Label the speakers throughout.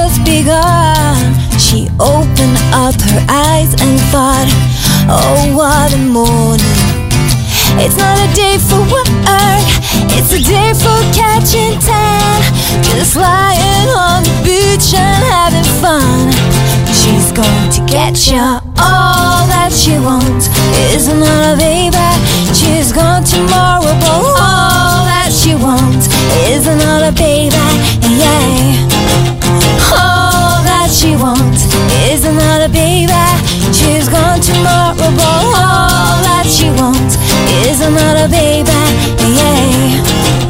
Speaker 1: just begun. She opened up her eyes and thought, oh, what a morning. It's not a day for work, it's a day for catching tan. Just lying on the beach and having fun. She's going to get ya. All that she wants is another baby. She's gone tomorrow, but all that she wants is another baby. Yeah. All that she wants is another baby. She's gone tomorrow, but all that she wants is another baby. Yeah.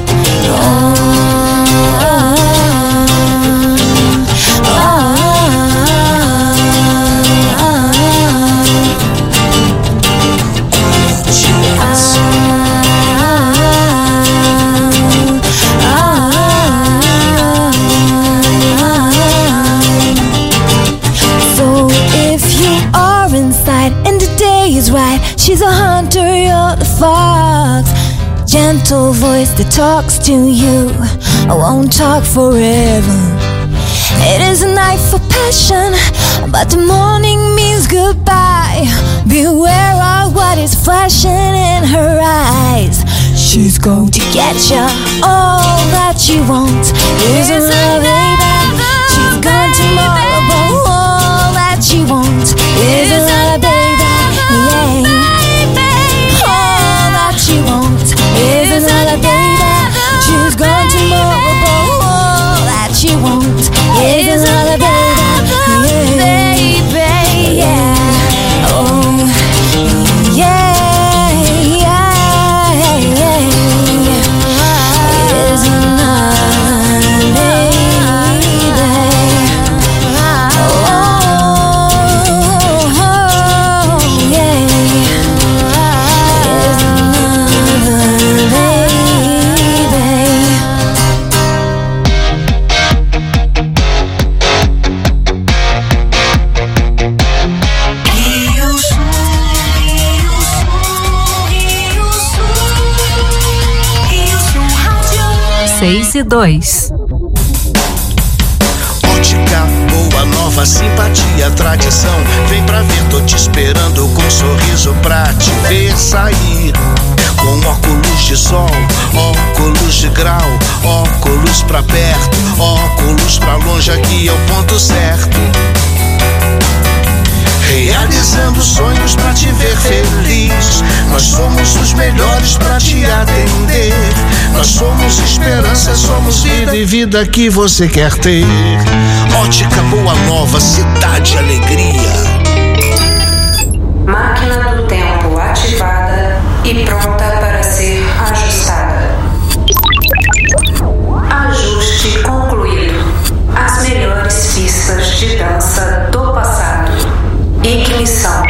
Speaker 1: She's a hunter, you're the fox. Gentle voice that talks to you, I won't talk forever. It is a night for passion, but the morning means goodbye. Beware of what is flashing in her eyes. She's going to get ya. All that she wants is a baby. She's gone tomorrow, but all that she wants is a baby. Yeah. She wants is another baby. She's gone tomorrow, but all that she wants is another baby. Baby, yeah. Oh, yeah, yeah, yeah. Is another baby. Oh, yeah.
Speaker 2: Seis e 2.
Speaker 3: Ótica boa, nova, simpatia, tradição. Vem pra ver, tô te esperando com um sorriso pra te ver sair. Com óculos de sol, óculos de grau, óculos pra perto, óculos pra longe, aqui é o ponto certo. Realizando sonhos pra te ver feliz. Nós somos os melhores pra te atender. Nós somos esperança, somos vida e vida que você quer ter. Ótica Boa Nova, cidade alegria.
Speaker 4: Máquina do tempo ativada e pronta para ser ajustada. Ajuste concluído. As melhores pistas de dança do passado. Ignição.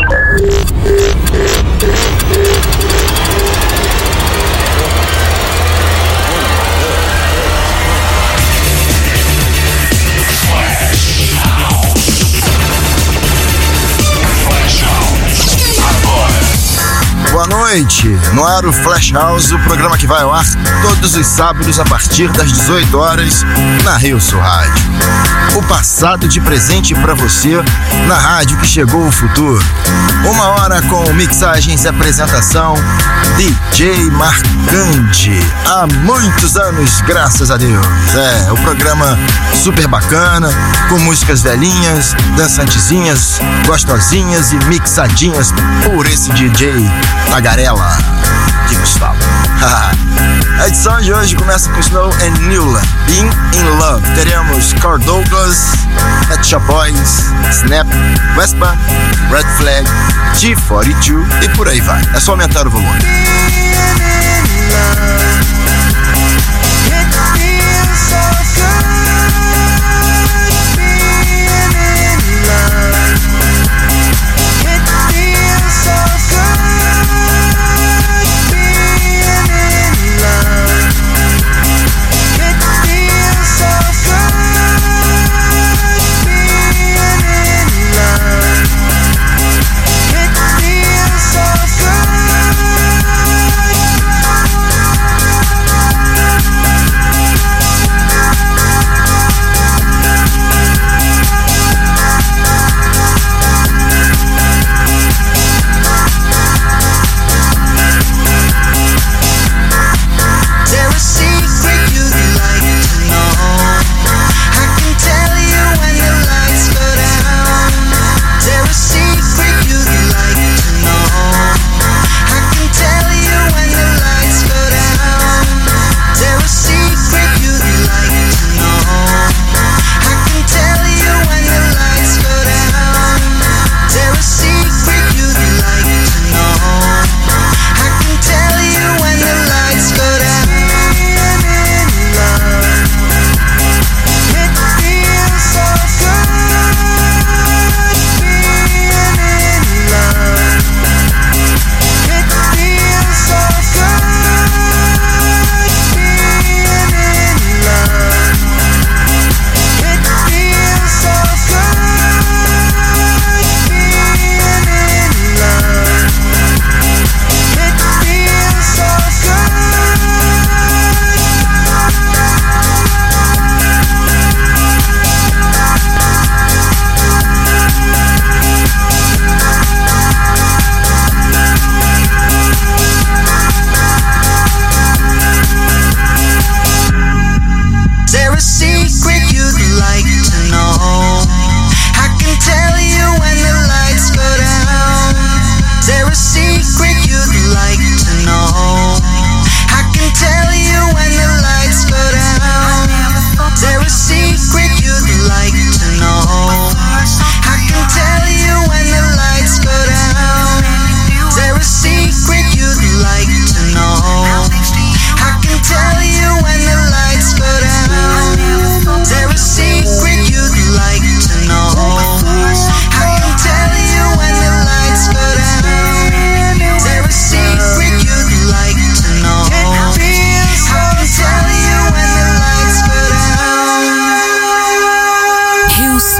Speaker 5: Boa noite, no ar o Flash House, o programa que vai ao ar todos os sábados a partir das 18 horas na Rio Sul Rádio. O passado de presente pra você na rádio que chegou o futuro. Uma hora com mixagens e apresentação DJ Marcante. Há muitos anos, graças a Deus. É, o programa super bacana, com músicas velhinhas, dançantezinhas, gostosinhas e mixadinhas por esse DJ Tagarela de Gustavo. A edição de hoje começa com Snow and Newland, Being in Love. Teremos Carl Douglas, Pet Shop Boys, Snap, Westbam, Red Flag, G42 e por aí vai. É só aumentar o volume.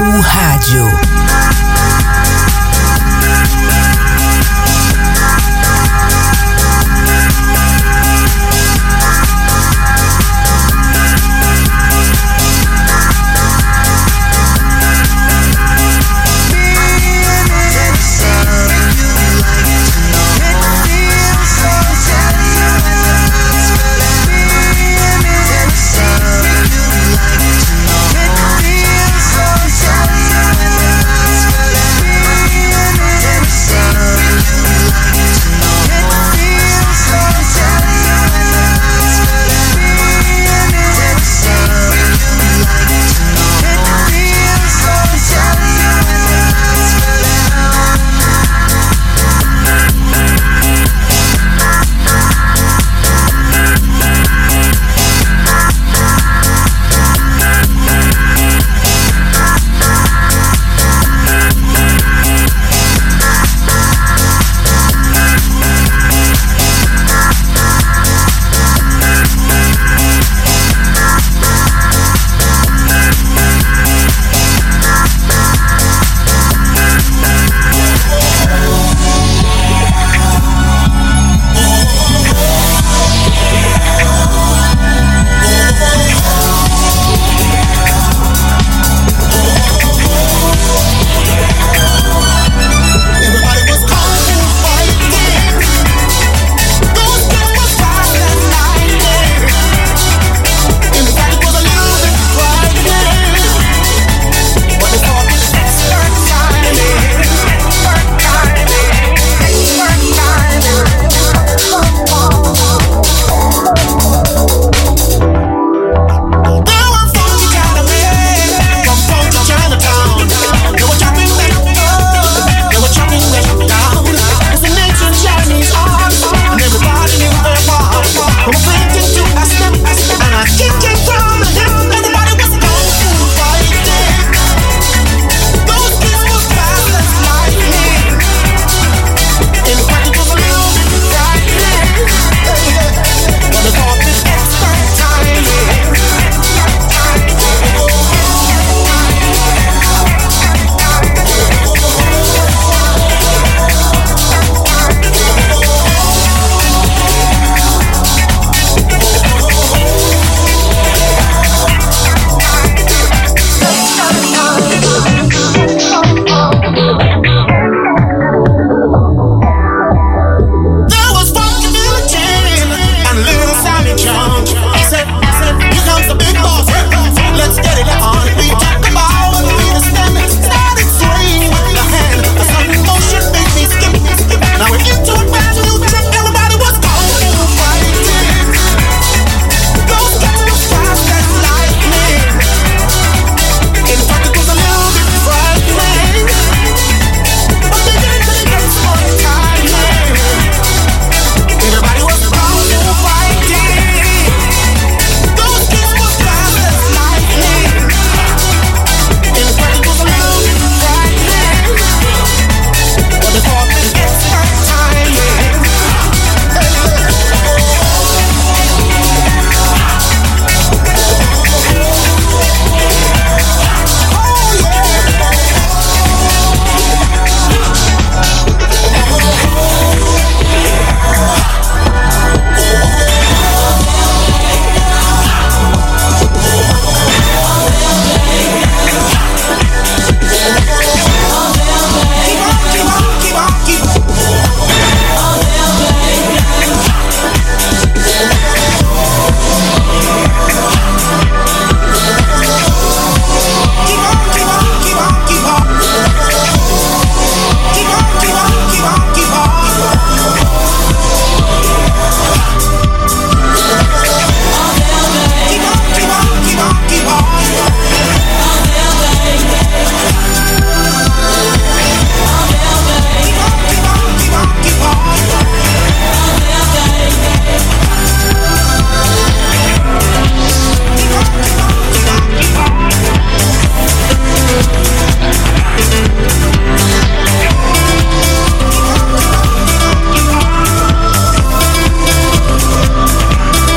Speaker 2: Sul Rádio.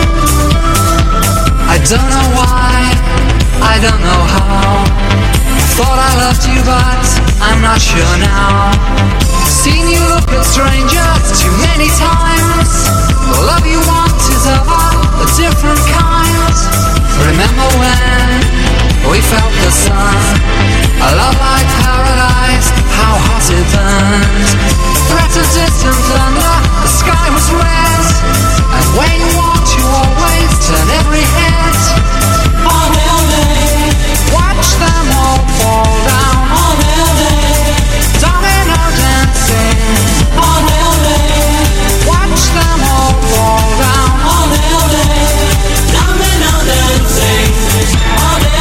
Speaker 6: don't know why, I don't know how. Thought I loved you, but I'm not sure now. Seen you look at strangers too many times. The love you want is of a different kind. Remember when we felt the sun? A love like paradise, how hot it burned. Threat of distant thunder, the sky was red. And when you walked, you always turn every head. All day, watch them all fall down. All day, domino dancing. All day, watch them all fall down. All day, domino dancing. All day.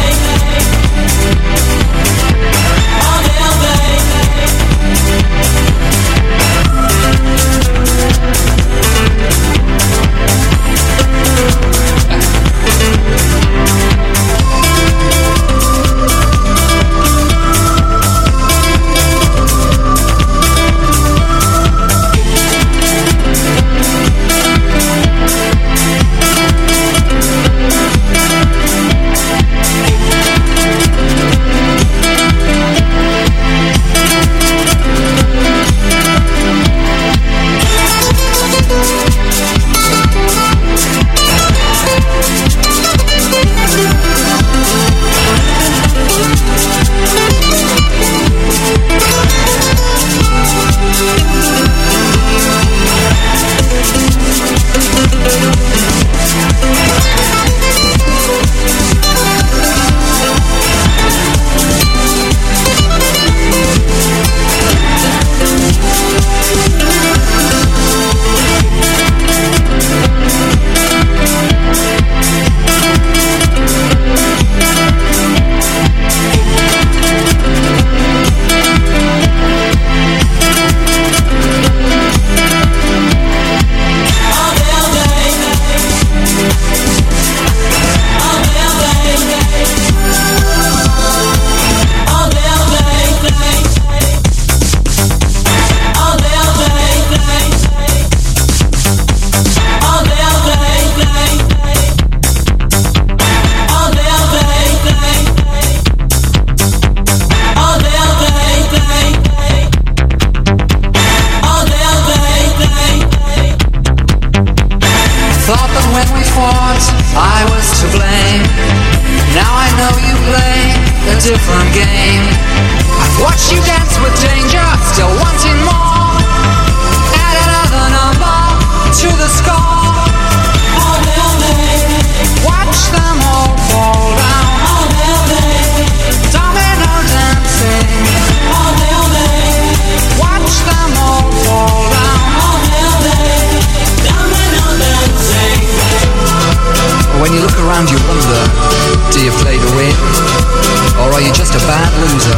Speaker 6: Different game. I've watched you dance with danger, still wanting more. Add another number to the score. All day, watch them all fall down. All day, domino dancing. All day, watch them all fall down. All day, domino dancing. When you look around, you wonder, do you play to win? Or are you just a bad loser?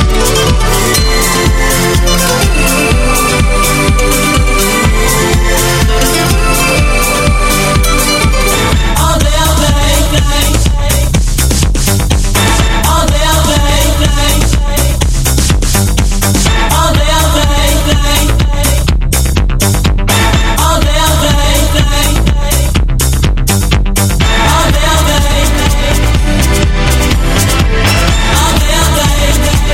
Speaker 6: All day, all day, all day, all day, all day, all day, all day, all day, all day.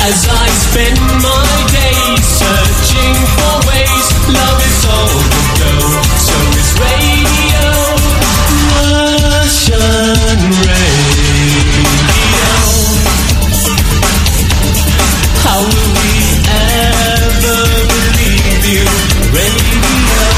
Speaker 7: As I spend my days searching for ways, love is all the go, so is radio, Russian radio. How will we ever believe you, radio?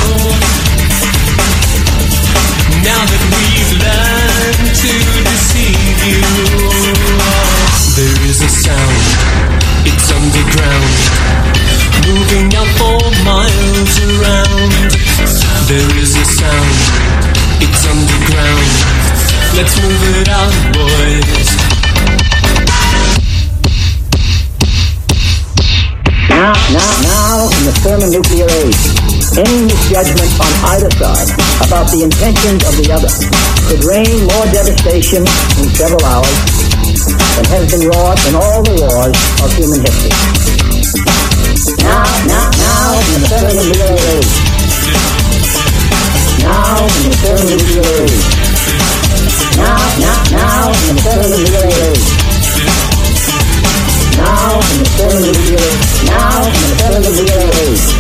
Speaker 7: Now that we've learned to deceive you, there is a sound, it's underground, moving out 4 miles around. There is a sound, it's underground, let's move it out, boys.
Speaker 8: Now, in the thermonuclear age, any misjudgment on either side about the intentions of the other could rain more devastation in several hours than has been wrought in all the wars of human history. Now, in the thermonuclear age. Now, in the thermonuclear age. Now, in the thermonuclear age. Now, in the thermonuclear age. Now, in the thermonuclear age.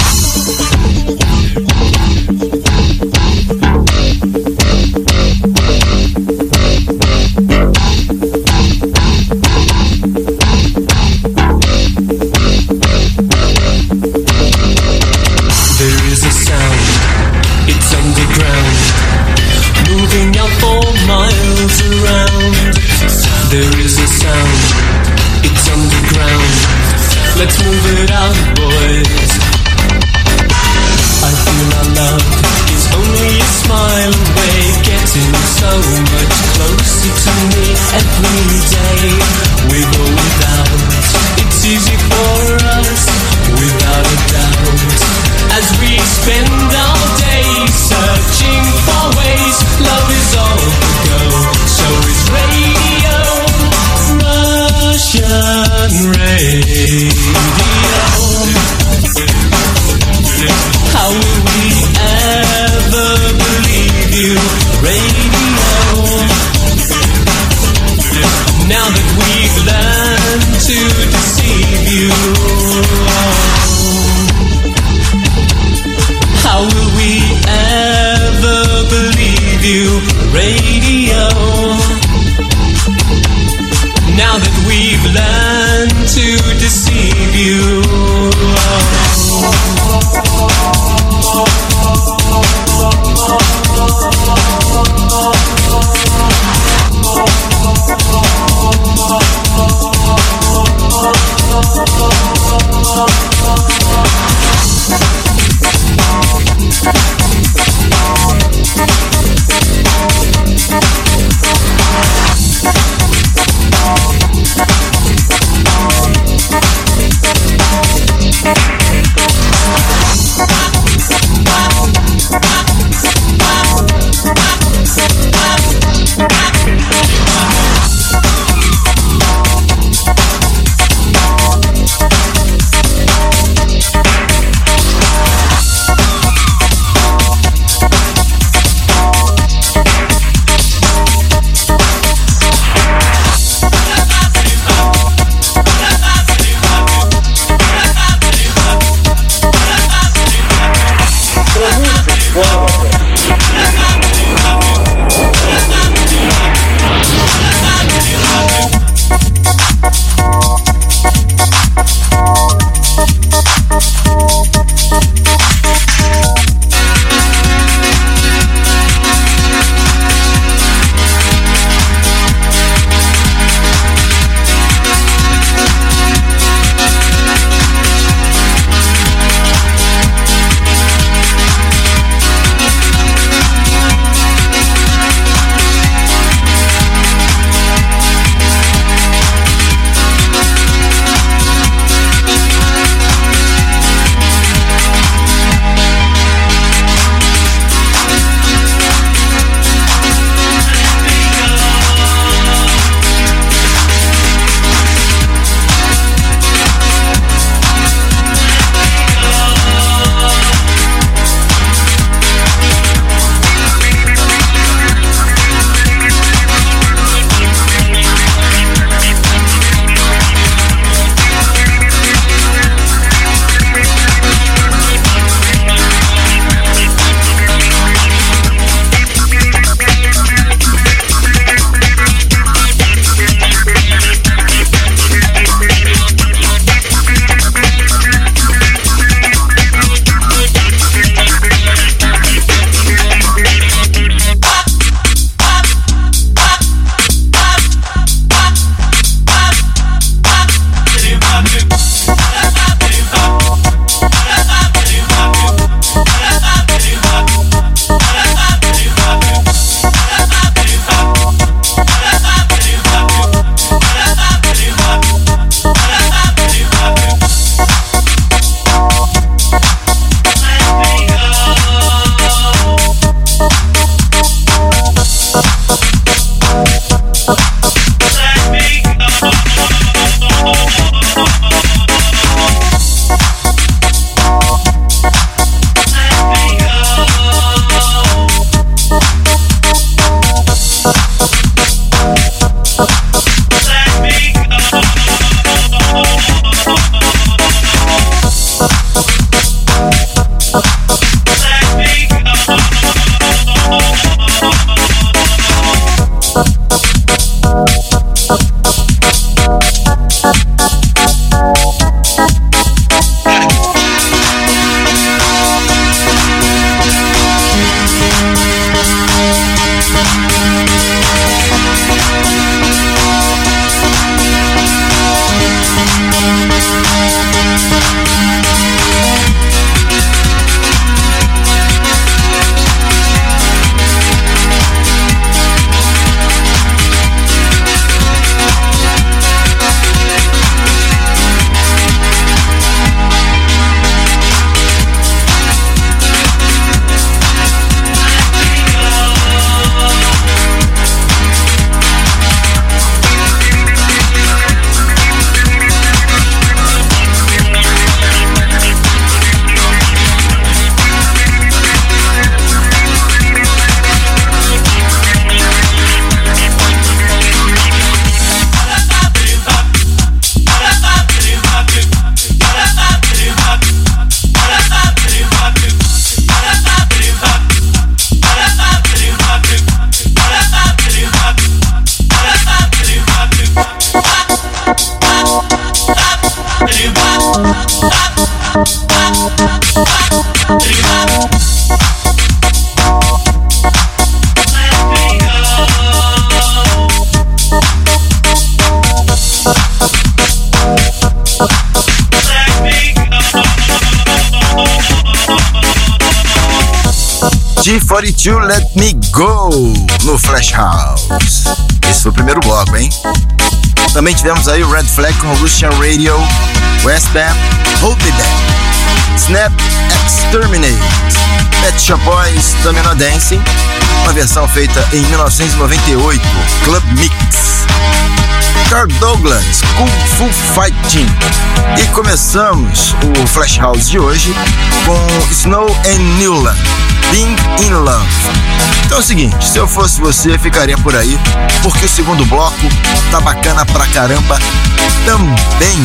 Speaker 7: There is a sound, it's underground, moving out 4 miles around. There is a sound, it's underground, let's move it out, boys. I feel our love is only a smile away, getting so much closer to me every day. We go without, it's easy for us, without a doubt. As we spend our days searching for ways, love is all the go, so is radio, Russian radio. How will we ever believe you, radio? Now that we've learned to deceive you, how will we ever believe you, radio? Now that we've learned to deceive you.
Speaker 5: G42 Let Me Go no Flash House. Esse foi o primeiro bloco, hein? Também tivemos aí o Red Flag com Russian Radio, Westbam, Hold Me Back, Snap, Exterminate, Pet Shop Boys, Domino Dancing, uma versão feita em 1998, Club Mix, Carl Douglas, Kung Fu Fighting. E começamos o Flash House de hoje com Snow and Newland, Being in Love. Então é o seguinte, se eu fosse você, ficaria por aí, porque o segundo bloco tá bacana pra caramba também.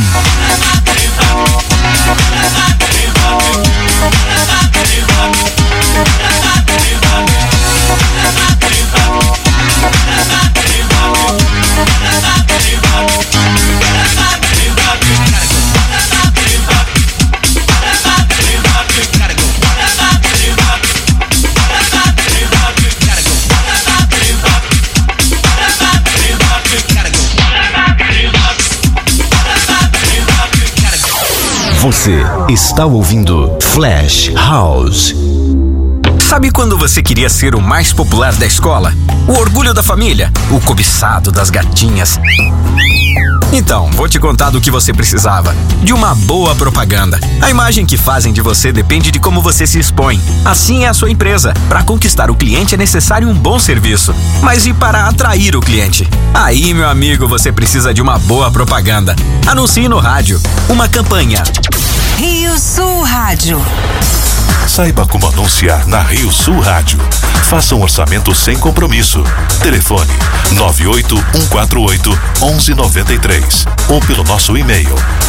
Speaker 9: Você está ouvindo Flash House.
Speaker 10: Sabe quando você queria ser o mais popular da escola? O orgulho da família? O cobiçado das gatinhas? Então, vou te contar do que você precisava. De uma boa propaganda. A imagem que fazem de você depende de como você se expõe. Assim é a sua empresa. Para conquistar o cliente é necessário um bom serviço. Mas e para atrair o cliente? Aí, meu amigo, você precisa de uma boa propaganda. Anuncie no rádio. Uma campanha.
Speaker 2: Rio Sul Rádio.
Speaker 11: Saiba como anunciar na Rio Sul Rádio. Faça um orçamento sem compromisso. Telefone 98148-1193 ou pelo nosso e-mail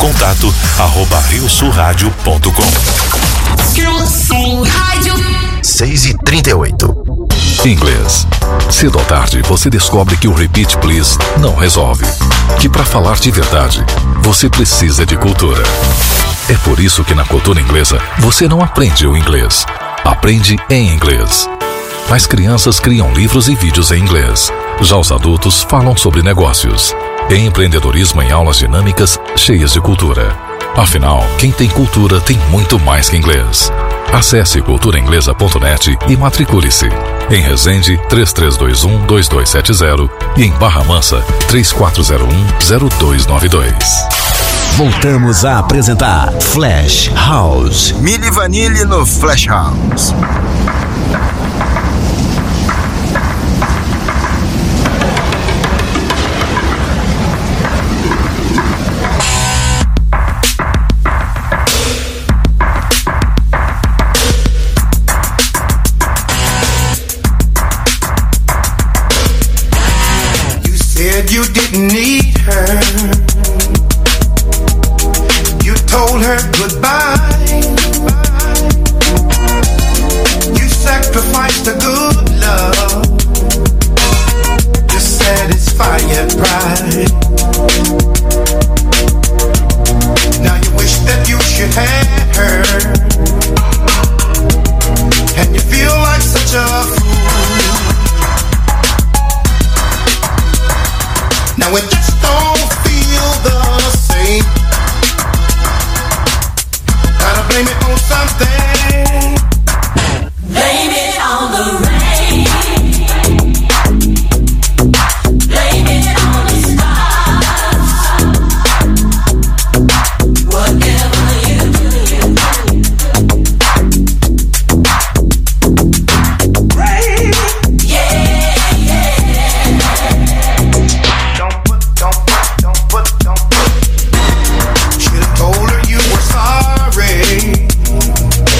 Speaker 11: contato@riosulradio.com.
Speaker 2: Rio Sul Rádio.
Speaker 5: 6h38.
Speaker 9: Inglês. Cedo ou tarde, você descobre que o Repeat Please não resolve. Que para falar de verdade, você precisa de cultura. É por isso que na cultura inglesa, você não aprende o inglês. Aprende em inglês. As crianças criam livros e vídeos em inglês. Já os adultos falam sobre negócios. Empreendedorismo em aulas dinâmicas, cheias de cultura. Afinal, quem tem cultura tem muito mais que inglês. Acesse culturainglesa.net e matricule-se. Em Resende, 3321-2270 e em Barra Mansa, 3401-0292. Voltamos a apresentar Flash House.
Speaker 5: Milli Vanilli no Flash House.
Speaker 3: You said you didn't need her. Told her goodbye. You sacrificed a good love to satisfy your pride. Now you wish that you should have her, and you feel like such a fool. Now it just don't feel the same. Blame it on something.
Speaker 1: Blame it on the rain. Blame it on the stars. Whatever you do. Rain. Yeah, yeah. Don't put. Should've told her you were sorry.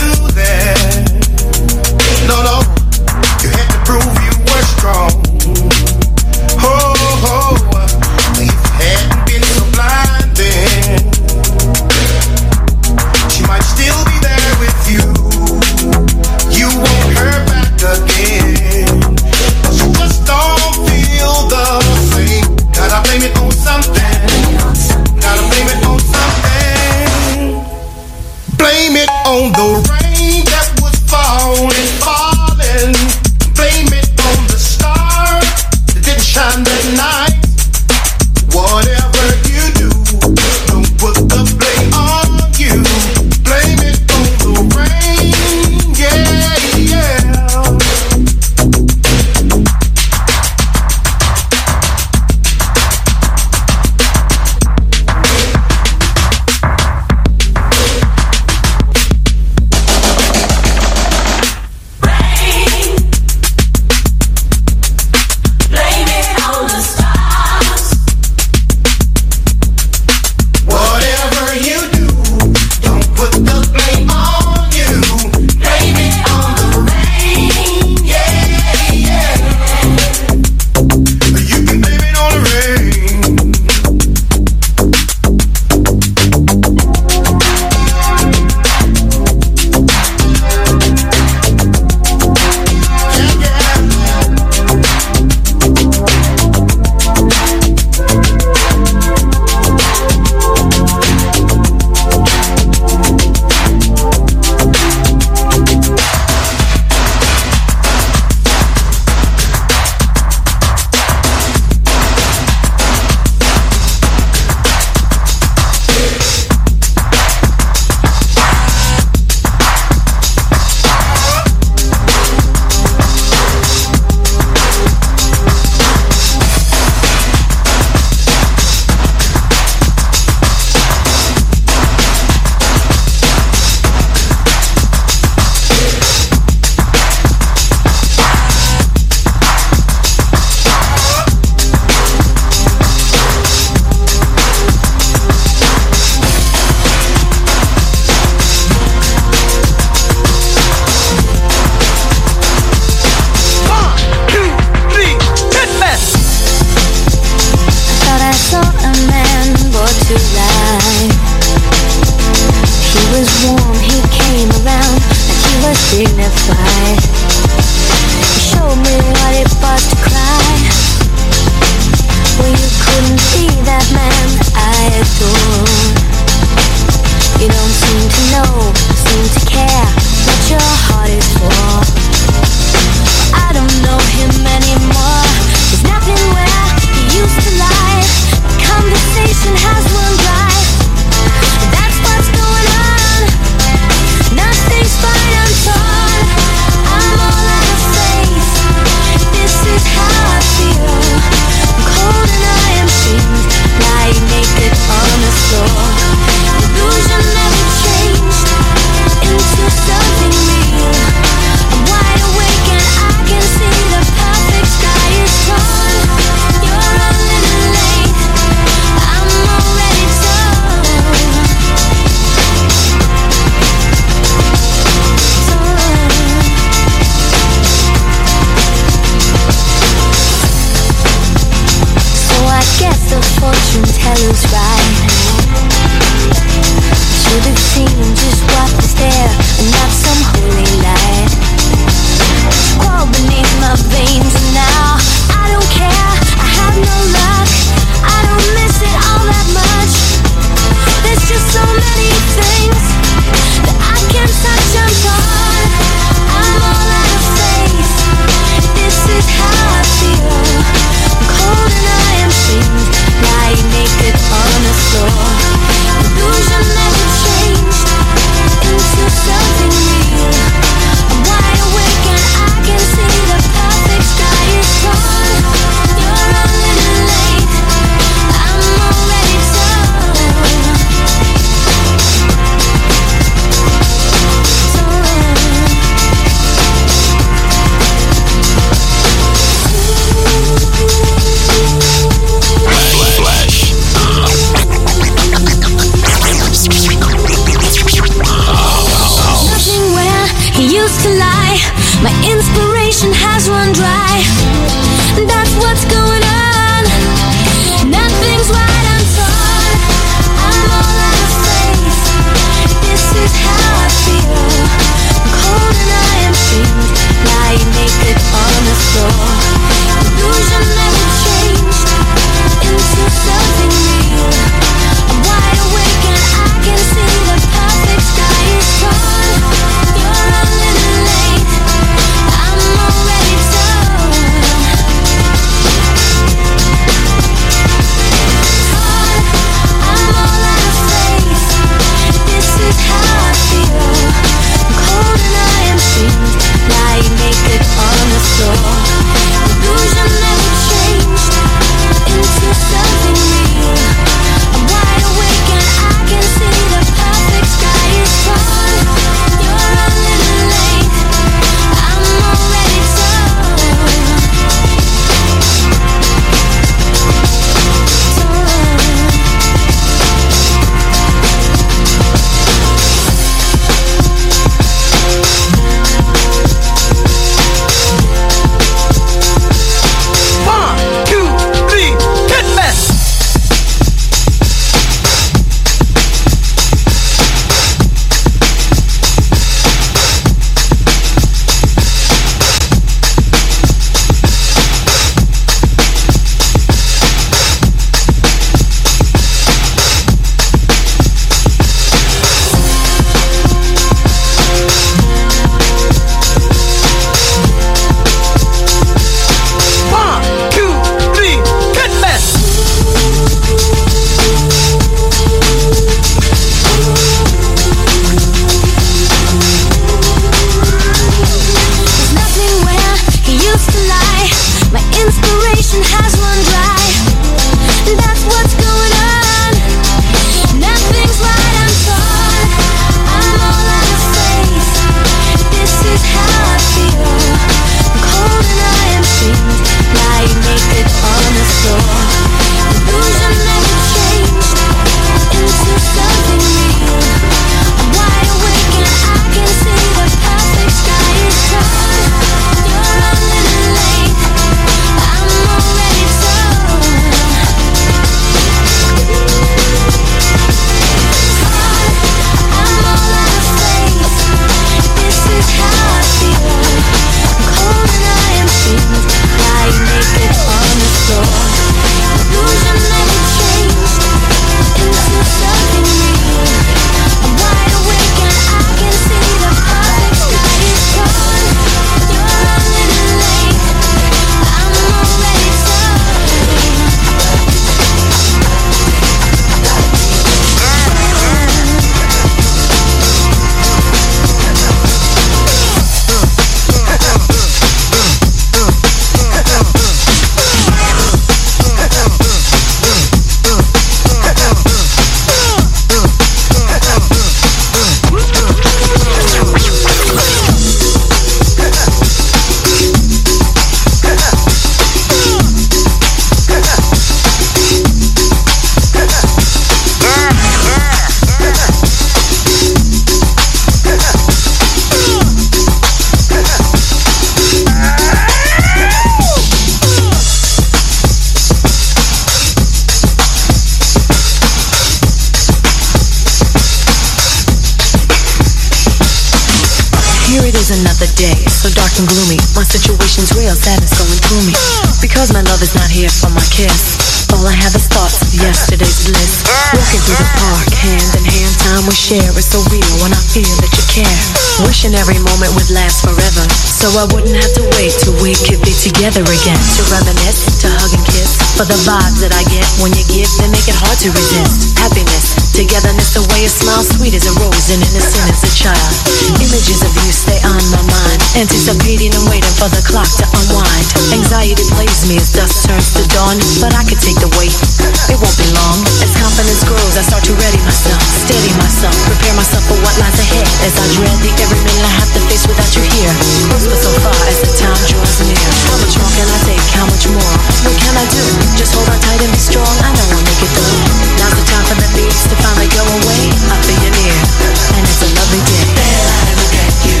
Speaker 12: Temptation's real, sadness going through me. Because my love is not here for my kiss, all I have is thoughts of yesterday's bliss. Walking through the park, hand in hand, time we share is so real when I feel that you care. Wishing every moment would last forever, so I wouldn't have to wait till we could be together again. To reminisce, to hug and kiss, for the vibes that I get when you give, they make it hard to resist. Happiness, togetherness, the way you smile, sweet as a rose and innocent as a child. Images of you stay on my mind, anticipating and waiting for the clock to unwind. Anxiety plays me as dusk turns to dawn, but I could take the weight, it won't be long. As confidence grows, I start to ready myself, steady myself, prepare myself for what lies ahead. As I dread the every minute I have to face without you here, close but so far as the time draws near. How much more can I take? How much more? What can I do? Just hold on tight and be strong. I know I'll make it through. Now's the time for the beats to finally go away. I feel you near, and it's a lovely day. Then I look at you,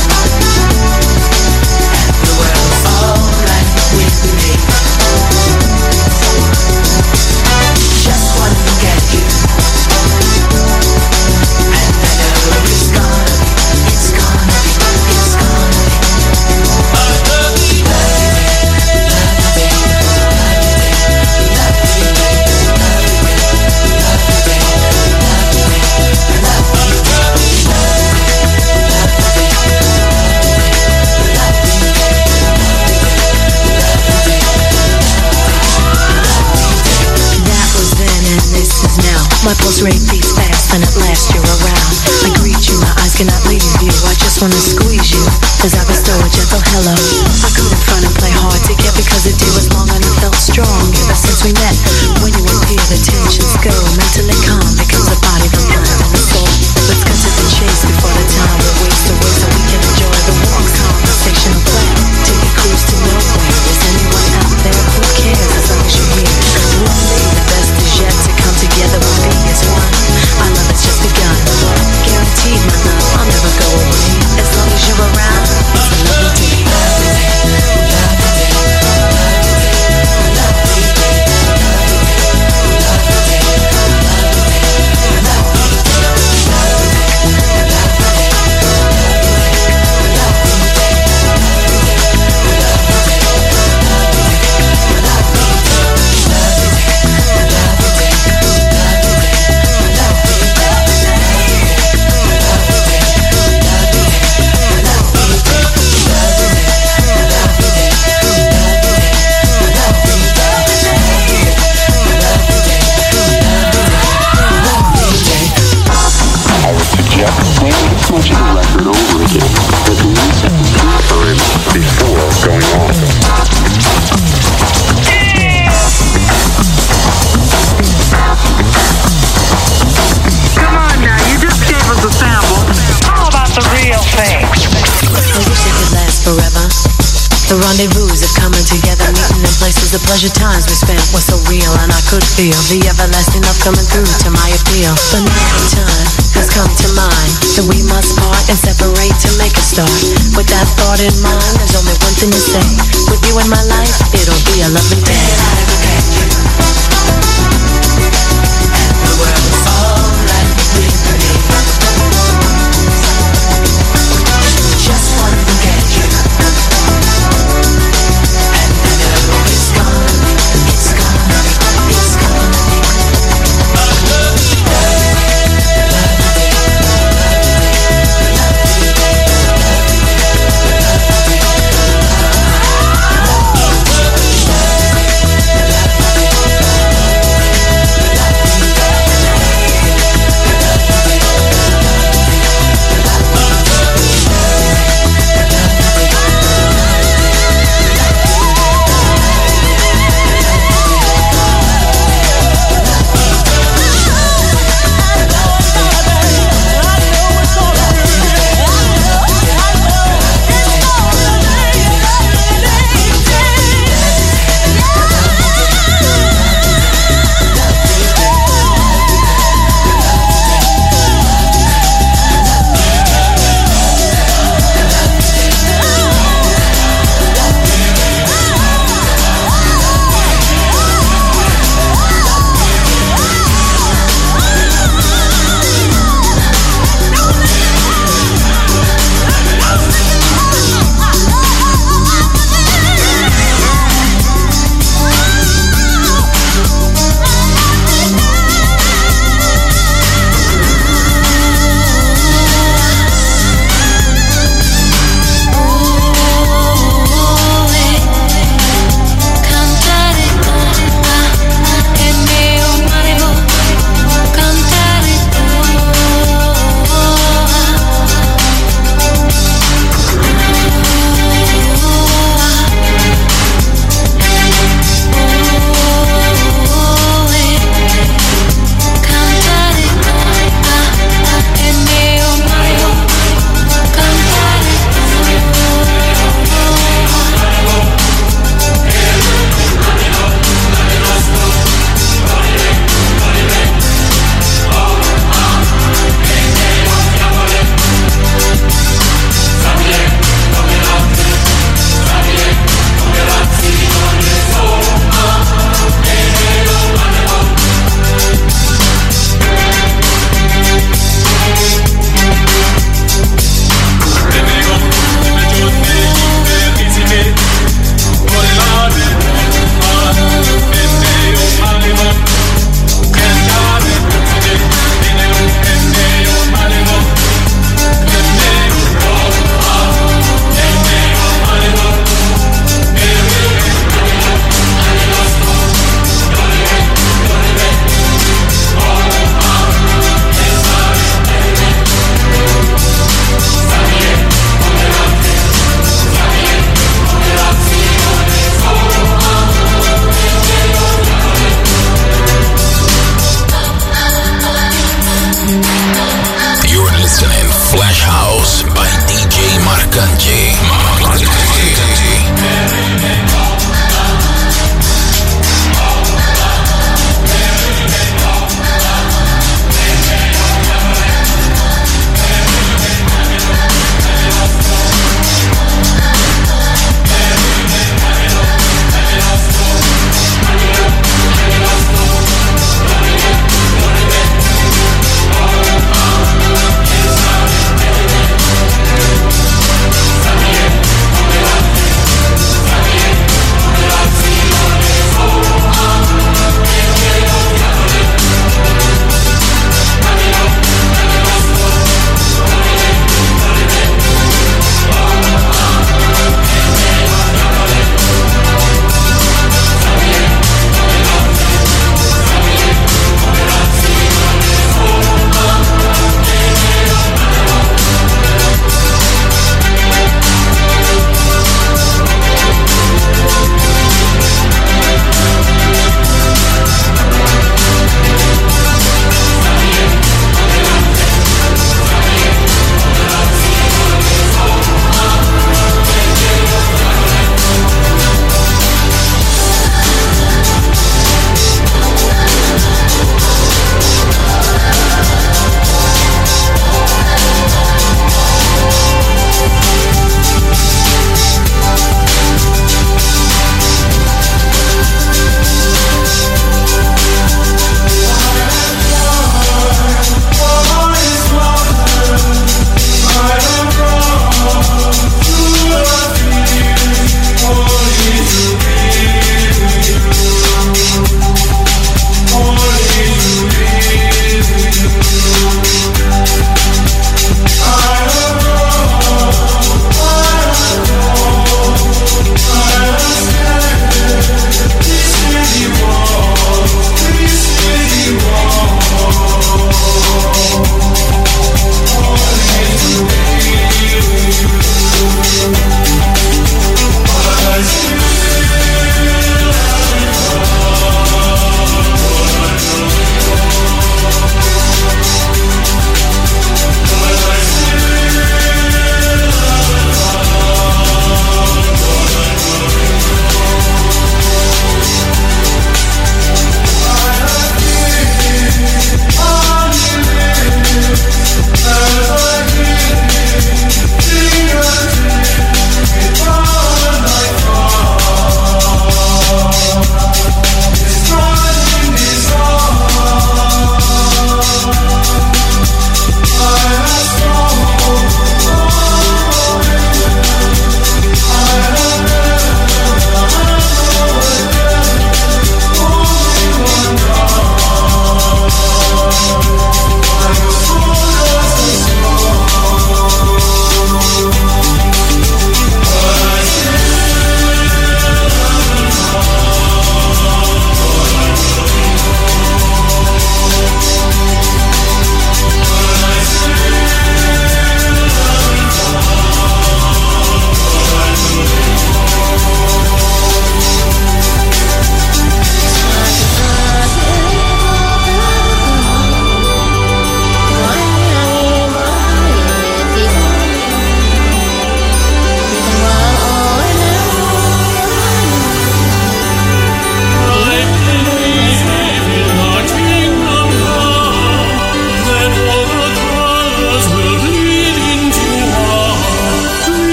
Speaker 12: and the world's alright with me. Just one look at you, and I know it's gonna be, it's gonna be, it's gonna be. My pulse rate beats fast and at last you're around. I greet you, my eyes cannot leave you. I just wanna squeeze you as I bestow a gentle hello. I couldn't front and play hard to get because the day was long and it felt strong ever since we met. When you appear the tensions go, mentally calm becomes the body, the mind and the soul. Let's cut to the chase before the time will waste away so we can enjoy the warm conversational play. Take a cruise to nowhere. Is anyone out there who cares as long as you're here? One day the best is yet to come together with me as one. Our love has just begun. Guaranteed my love, I'll never go away. As long as you're around, it's a lovely day. The rendezvous of coming together, meeting in places, the pleasure times we spent were so real, and I could feel the everlasting love coming through to my appeal. But now the time has come to mind that we must part and separate to make a start. With that thought in mind, there's only one thing to say: with you in my life, it'll be a lovely day. And I look at you, and the world's alright with me. Just one look at you.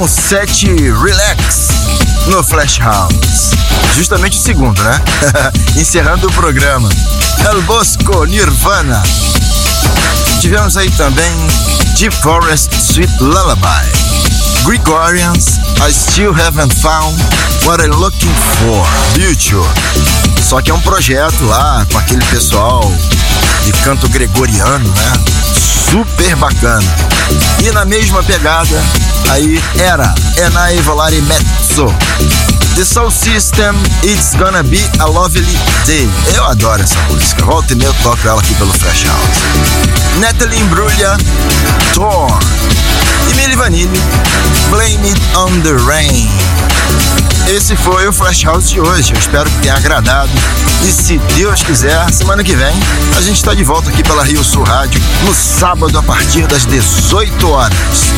Speaker 5: o set Relax no Flash House. Justamente o segundo, né? Encerrando o programa. El Bosco, Nirvana. Tivemos aí também Deep Forest, Sweet Lullaby. Gregorians, I Still Haven't Found What I'm Looking For, YouTube. Só que é um projeto lá com aquele pessoal de canto gregoriano, né? Super bacana. E na mesma pegada, aí era Enai Volare Mezzo, The Soul System, It's Gonna Be a Lovely Day. Eu adoro essa música. Volta e meia eu toco ela aqui pelo Flash House. Natalie Imbruglia, Torn. E Milli Vanilli, Blame It on the Rain. Esse foi o Flash House de hoje. Eu espero que tenha agradado. E se Deus quiser, semana que vem a gente está de volta aqui pela Rio Sul Rádio no sábado a partir das 18 horas.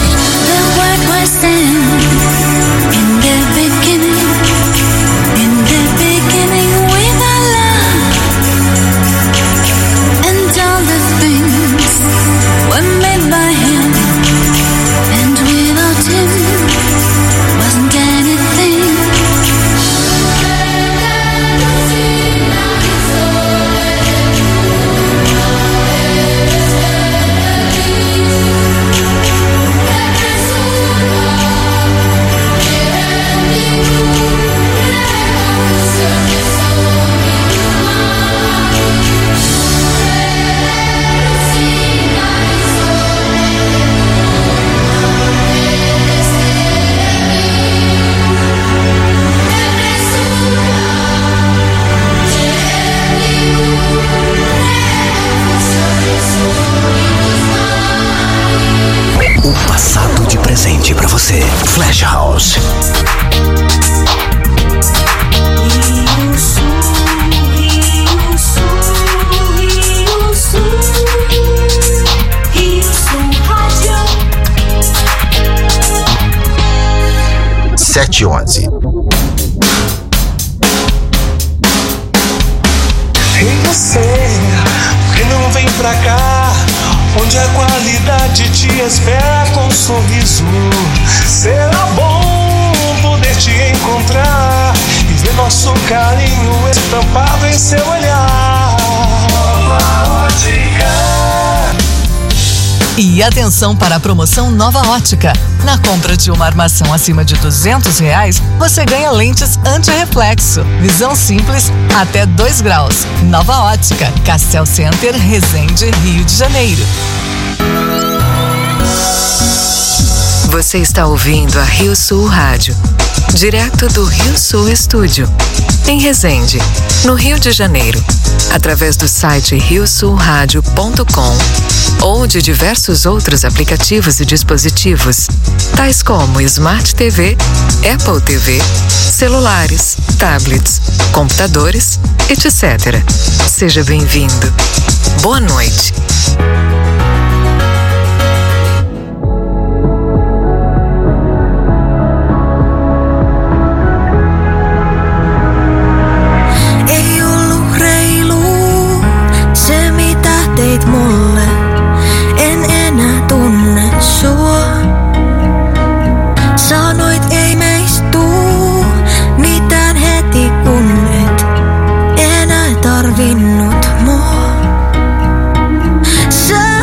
Speaker 13: Pra você, Flash House.
Speaker 5: Sete 11.
Speaker 14: E você, que não vem pra cá, onde a qualidade te espera com um sorriso. Será bom poder te encontrar e ver nosso carinho estampado em seu olhar. Nova Ótica.
Speaker 15: E atenção para a promoção Nova Ótica. Na compra de uma armação acima de R$200, você ganha lentes anti-reflexo. Visão simples até 2 graus. Nova Ótica, Castel Center, Resende, Rio de Janeiro.
Speaker 12: Você está ouvindo a Rio Sul Rádio, direto do Rio Sul Estúdio, em Resende, no Rio de Janeiro, através do site riosulradio.com ou de diversos outros aplicativos e dispositivos, tais como Smart TV, Apple TV, celulares, tablets, computadores, etc. Seja bem-vindo. Boa noite.
Speaker 1: Tarvinnut mua. Sä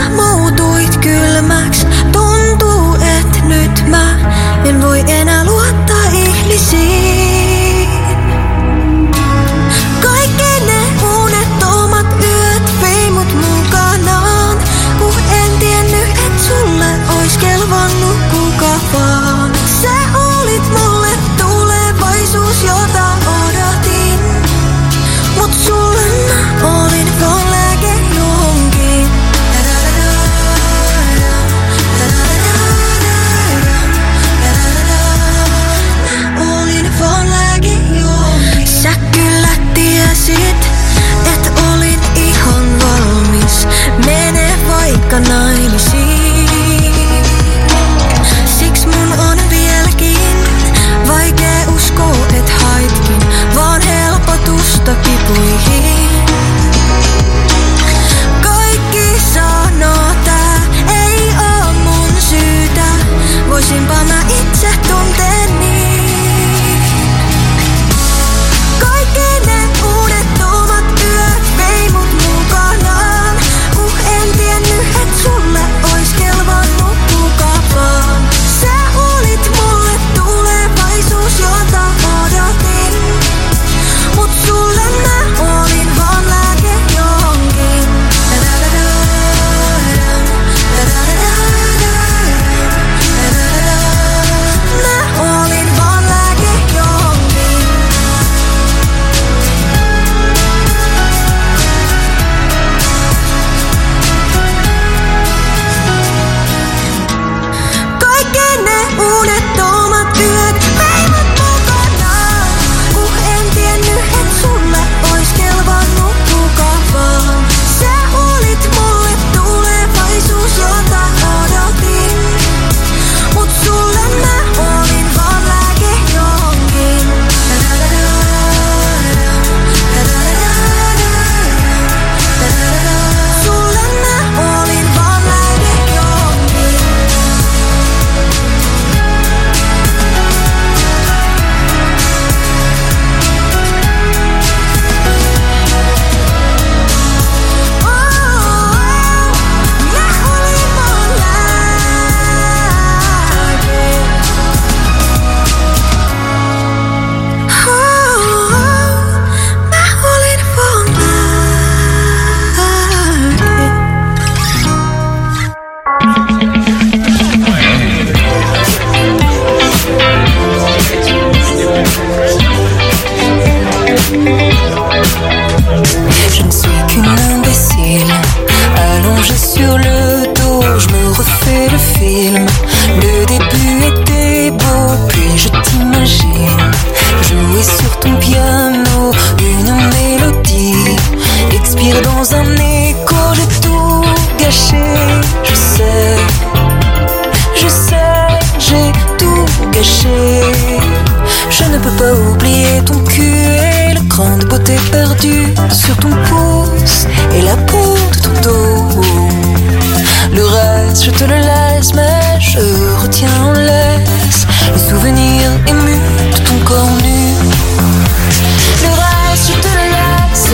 Speaker 1: pas oublier ton cul et le cran de beauté perdu sur ton pouce et la peau de ton dos. Le reste, je te le laisse, mais je retiens en laisse les souvenirs émus de ton corps nu. Le reste, je te le laisse.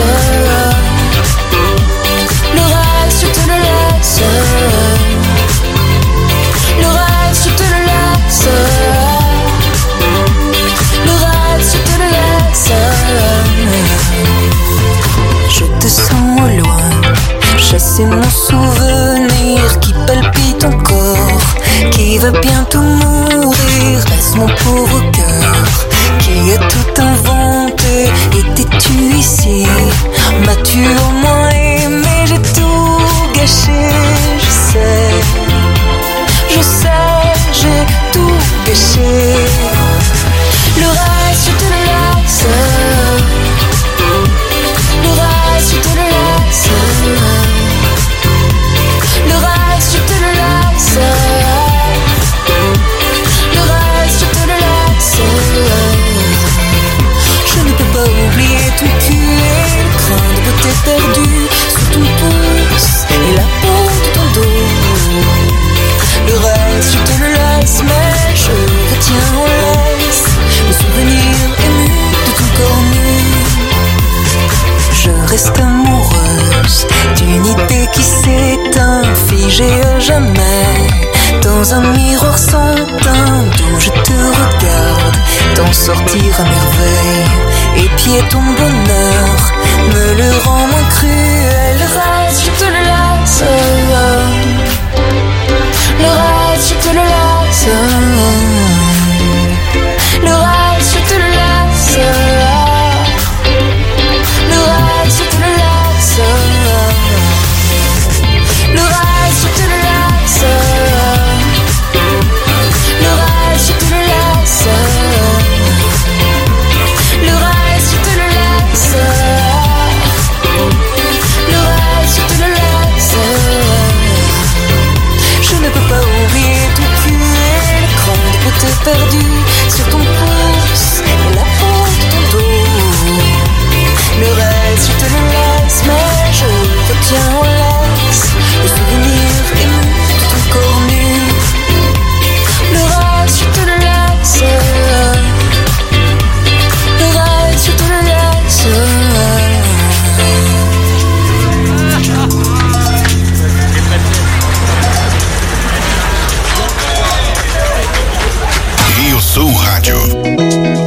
Speaker 1: Le reste, je te le laisse. Le reste, je te le laisse. Le reste, je te le laisse. Je te sens au loin, chasser mon souvenir qui palpite encore, qui va bientôt mourir. Laisse mon pauvre cœur qui a tout inventé. Étais-tu ici? M'as-tu au moins aimé? J'ai tout gâché, je sais, j'ai tout gâché. Le reste, je te le laisse. Le reste, je te le laisse. Le reste, je te le laisse. Le reste, je te le laisse. Je ne peux pas oublier ton cul et le cran de beauté perdu sous ton pouce et la peau de ton dos. Le reste, je te le laisse, mais je retiens en laisse le souvenir ému de ton corps nu. Je reste amoureuse d'une idée qui s'éteint, figée à jamais dans un miroir sans teint, d'où je te regarde t'en sortir à merveille. Épier ton bonheur me le rend moins cruel. Le reste, je te le laisse. Le reste, je te le laisse. Le reste, je te le laisse. Le reste, je te le laisse. Le reste, je te le laisse. Le reste, je te le laisse. Le reste, je te le laisse. Le reste, je te le laisse. Je ne peux pas oublier ton cul et le cran de beauté perdu sur ton pouce et la peau de ton dos. Le reste, je te le laisse, mais je retiens en laisse le souvenir ému de ton corps nu. Le reste, je te le laisse. Le reste, je te le laisse.
Speaker 11: Rio Sul Rádio.